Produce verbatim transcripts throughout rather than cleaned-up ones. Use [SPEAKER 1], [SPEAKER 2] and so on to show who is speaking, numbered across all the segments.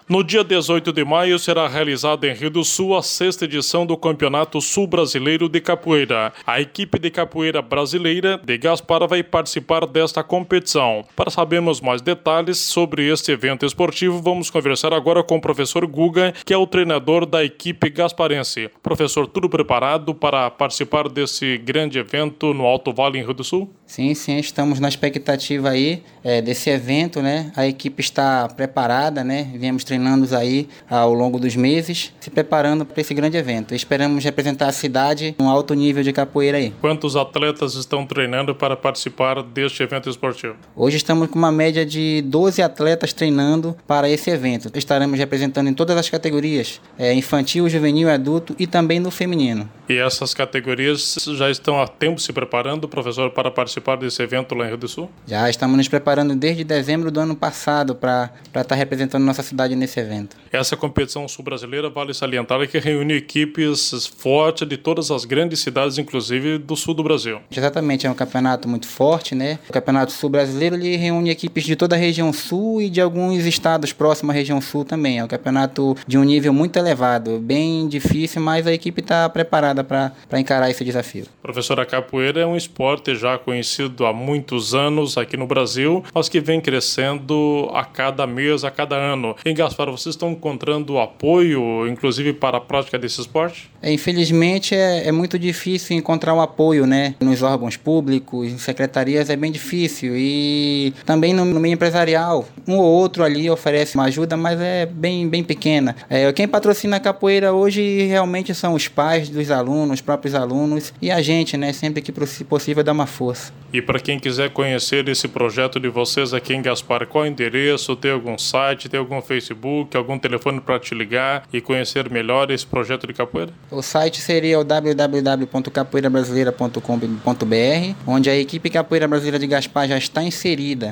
[SPEAKER 1] No dia dezoito de maio será realizada em Rio do Sul a sexta edição do Campeonato Sul Brasileiro de Capoeira. A equipe de capoeira brasileira de Gaspar vai participar desta competição. Para sabermos mais detalhes sobre este evento esportivo, vamos conversar agora com o professor Guga, que é o treinador da equipe gasparense. Professor, tudo preparado para participar desse grande evento no Alto Vale em Rio do Sul?
[SPEAKER 2] Sim, sim, estamos na expectativa aí é, desse evento, né? A equipe está preparada, né? Viemos treinando aí ao longo dos meses, se preparando para esse grande evento. Esperamos representar a cidade num alto nível de capoeira aí.
[SPEAKER 1] Quantos atletas estão treinando para participar deste evento esportivo?
[SPEAKER 2] Hoje estamos com uma média de doze atletas treinando para esse evento. Estaremos representando em todas as categorias, é, infantil, juvenil, adulto e também no feminino.
[SPEAKER 1] E essas categorias já estão há tempo se preparando, professor, para participar desse evento lá em Rio do Sul?
[SPEAKER 2] Já estamos nos preparando desde dezembro do ano passado para estar representando nossa cidade nesse evento.
[SPEAKER 1] Essa competição sul-brasileira, vale salientar, que reúne equipes fortes de todas as grandes cidades, inclusive do sul do Brasil.
[SPEAKER 2] Exatamente, é um campeonato muito forte, né? O Campeonato Sul-Brasileiro ele reúne equipes de toda a região sul e de alguns estados próximos à região sul também. É um campeonato de um nível muito elevado, bem difícil, mas a equipe está preparada para encarar esse desafio.
[SPEAKER 1] Professor, a capoeira é um esporte já conhecido há muitos anos aqui no Brasil, mas que vem crescendo a cada mês, a cada ano. Em Gaspar, vocês estão encontrando apoio, inclusive, para a prática desse esporte?
[SPEAKER 2] É, infelizmente, é, é muito difícil encontrar um apoio, né? Nos órgãos públicos, em secretarias, é bem difícil. E também no, no meio empresarial, um ou outro ali oferece uma ajuda, mas é bem, bem pequena. É, quem patrocina a capoeira hoje realmente são os pais dos alunos, os próprios alunos e a gente, né? Sempre que possível, dá uma força.
[SPEAKER 1] E para quem quiser conhecer esse projeto de vocês aqui em Gaspar, qual é o endereço? Tem algum site, tem algum Facebook, algum telefone para te ligar e conhecer melhor esse projeto de capoeira?
[SPEAKER 2] O site seria o w w w ponto capoeira brasileira ponto com ponto b r, onde a equipe Capoeira Brasileira de Gaspar já está inserida.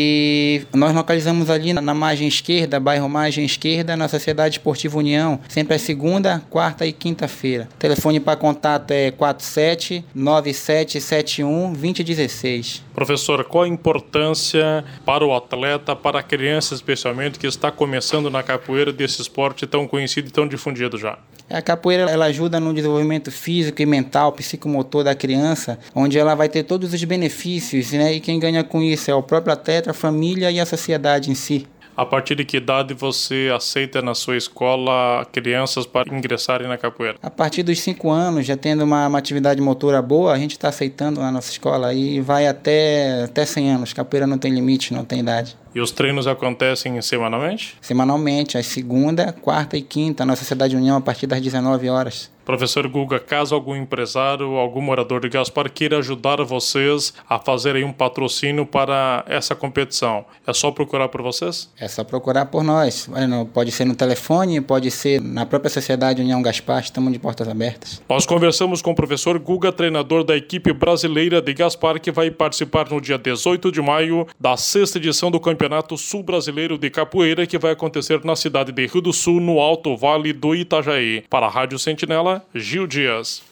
[SPEAKER 2] E nós localizamos ali na margem esquerda, bairro Margem Esquerda, na Sociedade Esportiva União, sempre é segunda, quarta e quinta-feira. O telefone para contato é quatro sete nove sete sete um dois zero um seis.
[SPEAKER 1] Professor, qual a importância para o atleta, para a criança especialmente, que está começando na capoeira, desse esporte tão conhecido e tão difundido já?
[SPEAKER 2] A capoeira ela ajuda no desenvolvimento físico e mental, psicomotor da criança, onde ela vai ter todos os benefícios, né? E quem ganha com isso é o próprio atleta, a família e a sociedade em si.
[SPEAKER 1] A partir de que idade você aceita na sua escola crianças para ingressarem na capoeira?
[SPEAKER 2] A partir dos cinco anos, já tendo uma, uma atividade motora boa, a gente está aceitando na nossa escola e vai até, até cem anos. Capoeira não tem limite, não tem idade.
[SPEAKER 1] E os treinos acontecem semanalmente?
[SPEAKER 2] Semanalmente, às segunda, quarta e quinta, na Sociedade União, a partir das dezenove horas.
[SPEAKER 1] Professor Guga, caso algum empresário, algum morador de Gaspar queira ajudar vocês a fazerem um patrocínio para essa competição, é só procurar por vocês?
[SPEAKER 2] É só procurar por nós. Pode ser no telefone, pode ser na própria Sociedade União Gaspar, estamos de portas abertas.
[SPEAKER 1] Nós conversamos com o professor Guga, treinador da equipe brasileira de Gaspar, que vai participar no dia dezoito de maio da sexta edição do Campeonato Sul Brasileiro de Capoeira, que vai acontecer na cidade de Rio do Sul, no Alto Vale do Itajaí. Para a Rádio Sentinela, Gil Dias.